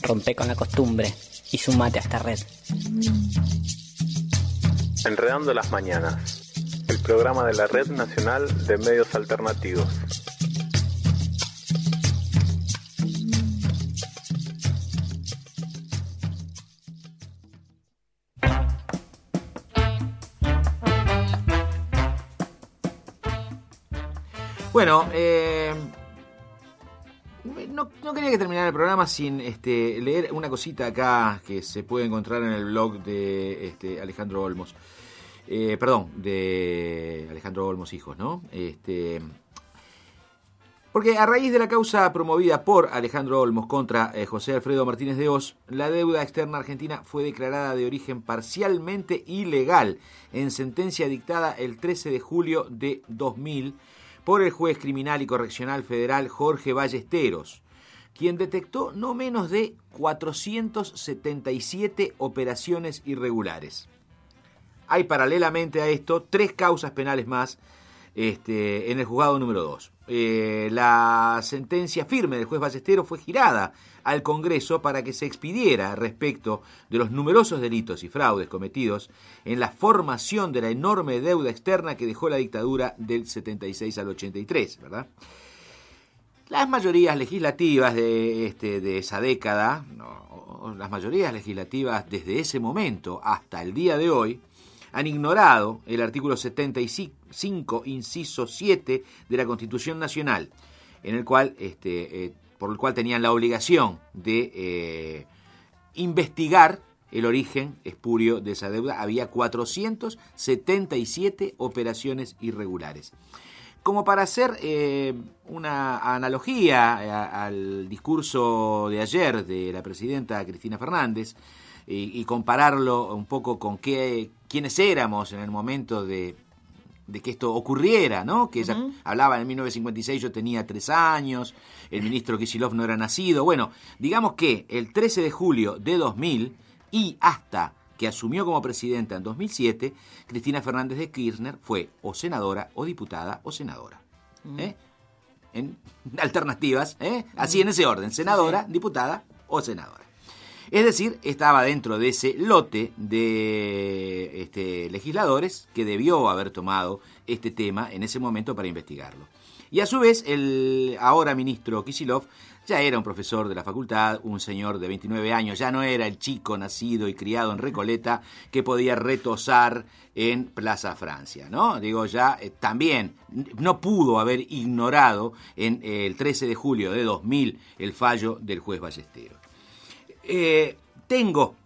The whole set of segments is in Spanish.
Rompe con la costumbre y sumate a esta red. Enredando las mañanas, el programa de la Red Nacional de Medios Alternativos. Bueno, no quería que terminara el programa sin leer una cosita acá que se puede encontrar en el blog de Alejandro Olmos. De Alejandro Olmos Hijos, ¿no? Porque a raíz de la causa promovida por Alejandro Olmos contra José Alfredo Martínez de Hoz, la deuda externa argentina fue declarada de origen parcialmente ilegal en sentencia dictada el 13 de julio de 2000 por el juez criminal y correccional federal Jorge Ballesteros, quien detectó no menos de 477 operaciones irregulares. Hay paralelamente a esto 3 causas penales más en el juzgado número 2. La sentencia firme del juez Ballesteros fue girada al Congreso para que se expidiera respecto de los numerosos delitos y fraudes cometidos en la formación de la enorme deuda externa que dejó la dictadura del 76 al 83, ¿verdad? Las mayorías legislativas de esa década, las mayorías legislativas desde ese momento hasta el día de hoy, han ignorado el artículo 75, inciso 7 de la Constitución Nacional, en el cual, por el cual tenían la obligación de investigar el origen espurio de esa deuda. Había 477 operaciones irregulares. Como para hacer una analogía al discurso de ayer de la presidenta Cristina Fernández y compararlo un poco con quiénes éramos en el momento de que esto ocurriera, ¿no? Que ella hablaba en 1956, yo tenía 3 años, el ministro Kicillof no era nacido. Bueno, digamos que el 13 de julio de 2000 y hasta que asumió como presidenta en 2007, Cristina Fernández de Kirchner fue o senadora o diputada o senadora. En alternativas, así en ese orden, senadora, diputada o senadora. Es decir, estaba dentro de ese lote de legisladores que debió haber tomado este tema en ese momento para investigarlo. Y a su vez, el ahora ministro Kicillof ya era un profesor de la facultad, un señor de 29 años, ya no era el chico nacido y criado en Recoleta que podía retosar en Plaza Francia, ¿no? Digo, ya también no pudo haber ignorado en el 13 de julio de 2000 el fallo del juez Ballesteros. Tengo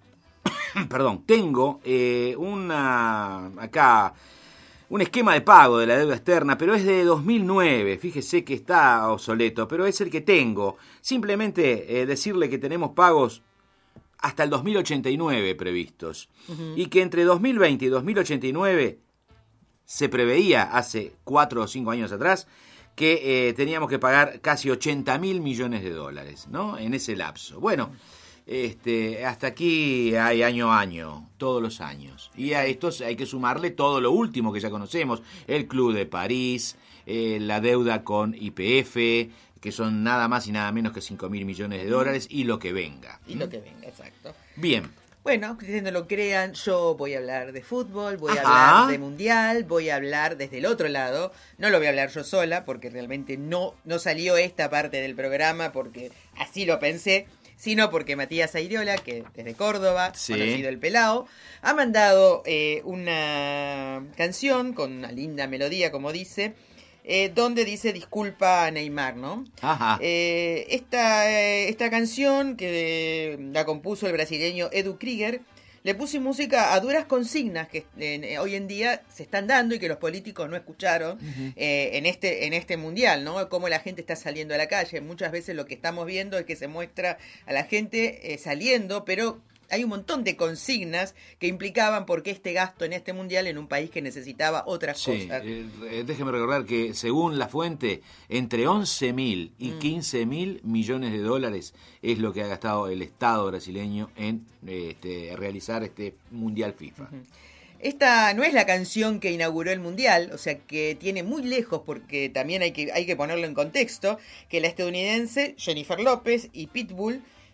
un esquema de pago de la deuda externa, pero es de 2009, fíjese que está obsoleto, pero es el que tengo. Simplemente decirle que tenemos pagos hasta el 2089 previstos, y que entre 2020 y 2089 se preveía hace 4 o 5 años atrás que teníamos que pagar casi 80.000 millones de dólares, ¿no? En ese lapso. Bueno, hasta aquí hay año a año, todos los años. Y a estos hay que sumarle todo lo último que ya conocemos, el Club de París, la deuda con YPF, que son nada más y nada menos que 5.000 millones de dólares, y lo que venga. Y lo que venga, exacto. Bien. Bueno, que ustedes no lo crean, yo voy a hablar de fútbol, voy a hablar de mundial, voy a hablar desde el otro lado. No lo voy a hablar yo sola, porque realmente no salió esta parte del programa, porque así lo pensé, sino porque Matías Airiola, que desde Córdoba, conocido el Pelao, ha mandado una canción con una linda melodía, como dice, donde dice disculpa a Neymar, ¿no? Ajá. Esta canción que la compuso el brasileño Edu Krieger, le puse música a duras consignas que hoy en día se están dando y que los políticos no escucharon en este mundial, ¿no? Cómo la gente está saliendo a la calle. Muchas veces lo que estamos viendo es que se muestra a la gente saliendo, pero hay un montón de consignas que implicaban por qué este gasto en este mundial en un país que necesitaba otras cosas. Déjeme recordar que según la fuente, entre 11.000 y 15.000 millones de dólares es lo que ha gastado el Estado brasileño en realizar este mundial FIFA. Esta no es la canción que inauguró el mundial, o sea que tiene muy lejos, porque también hay que ponerlo en contexto, que la estadounidense Jennifer López y Pitbull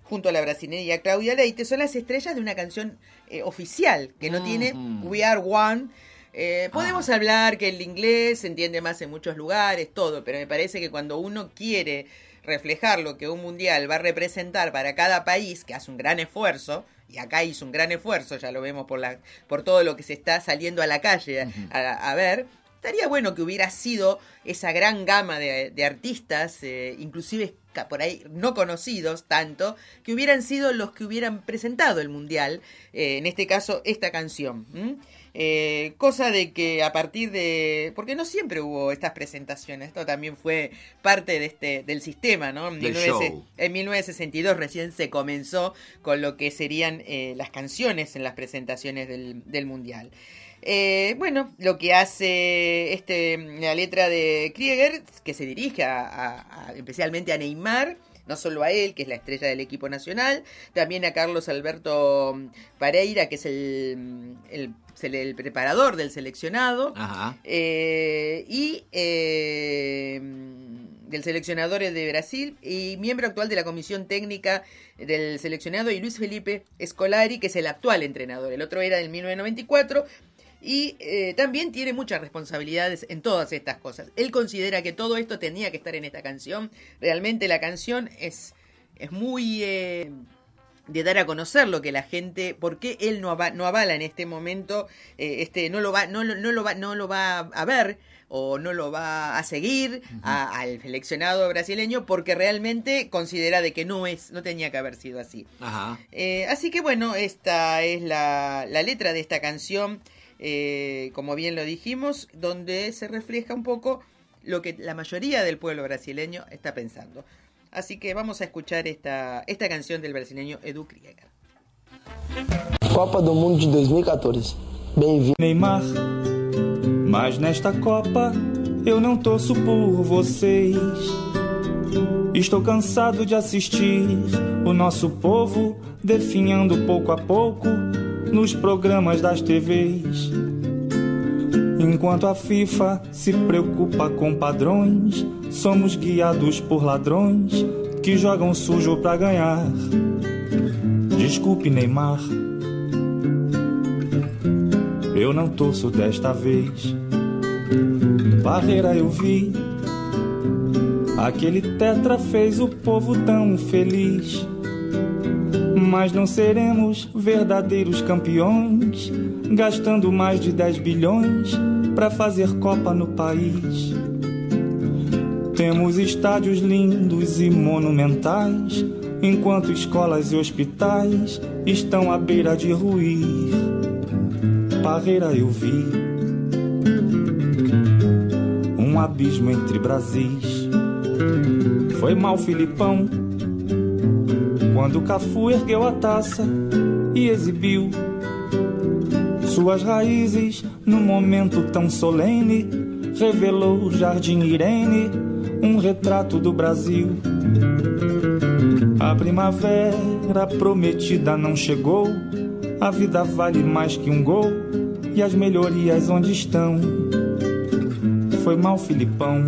junto a la brasileña Claudia Leite, son las estrellas de una canción oficial, que no tiene We Are One. Podemos hablar que el inglés se entiende más en muchos lugares, todo, pero me parece que cuando uno quiere reflejar lo que un mundial va a representar para cada país, que hace un gran esfuerzo, y acá hizo un gran esfuerzo, ya lo vemos por todo lo que se está saliendo a la calle a ver, estaría bueno que hubiera sido esa gran gama de artistas, inclusive por ahí no conocidos tanto, que hubieran sido los que hubieran presentado el mundial, en este caso esta canción. Cosa de que a partir de... Porque no siempre hubo estas presentaciones, esto también fue parte de del sistema, ¿no? En 1962 recién se comenzó con lo que serían las canciones en las presentaciones del mundial. Bueno, lo que hace la letra de Krieger, que se dirige especialmente a Neymar, no solo a él, que es la estrella del equipo nacional, también a Carlos Alberto Pereira, que es el preparador del seleccionado, y del seleccionador de Brasil, y miembro actual de la comisión técnica del seleccionado, y Luis Felipe Scolari, que es el actual entrenador. El otro era del 1994, y también tiene muchas responsabilidades en todas estas cosas. Él considera que todo esto tenía que estar en esta canción. Realmente la canción es muy de dar a conocer lo que la gente, por qué él no avala en este momento, no lo va a ver o no lo va a seguir al seleccionado brasileño, porque realmente considera de que no tenía que haber sido así. Así que bueno, esta es la letra de esta canción. Como bien lo dijimos, donde se refleja un poco lo que la mayoría del pueblo brasileño está pensando. Así que vamos a escuchar esta canción del brasileño Edu Krieger. Copa do Mundo de 2014. Bem-vindo. Neymar, mas nesta Copa eu não torço por vocês. Estou cansado de assistir o nosso povo definhando pouco a pouco nos programas das TVs. Enquanto a FIFA se preocupa com padrões, somos guiados por ladrões que jogam sujo pra ganhar. Desculpe, Neymar, eu não torço desta vez. Barreira eu vi, aquele tetra fez o povo tão feliz. Mas não seremos verdadeiros campeões, gastando mais de 10 bilhões para fazer Copa no país. Temos estádios lindos e monumentais, enquanto escolas e hospitais estão à beira de ruir. Barreira eu vi, um abismo entre Brasis. Foi mal, Filipão, quando Cafu ergueu a taça e exibiu suas raízes num momento tão solene, revelou Jardim Irene, um retrato do Brasil. A primavera prometida não chegou, a vida vale mais que um gol, e as melhorias onde estão? Foi mal, Filipão,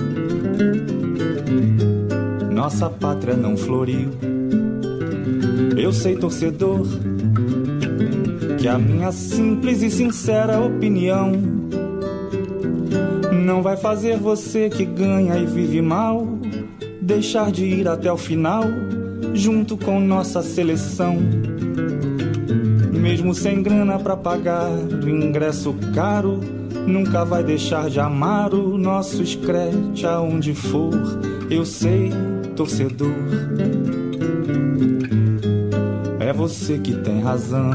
nossa pátria não floriu. Eu sei, torcedor, que a minha simples e sincera opinião não vai fazer você que ganha e vive mal deixar de ir até o final junto com nossa seleção. Mesmo sem grana pra pagar o ingresso caro, nunca vai deixar de amar o nosso scratch aonde for. Eu sei, torcedor, é você que tem razão.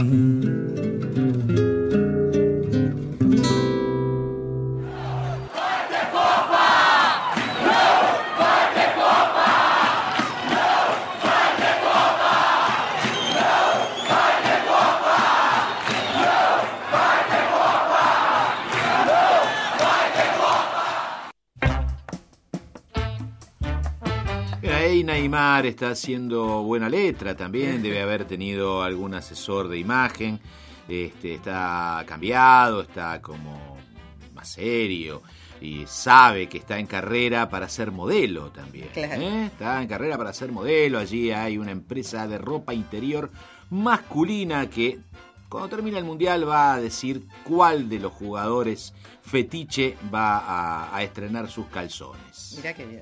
Vai ter Copa! Não vai ter Copa! Não vai ter Copa! Não vai ter Copa! Não vai ter Copa! Não vai ter Copa! Ahí Neymar está haciendo buena letra también, debe haber tenido algún asesor de imagen, está cambiado, está como más serio, y sabe que está en carrera para ser modelo también. Claro. Está en carrera para ser modelo. Allí hay una empresa de ropa interior masculina que cuando termine el Mundial va a decir cuál de los jugadores fetiche va a estrenar sus calzones. Mirá qué bien.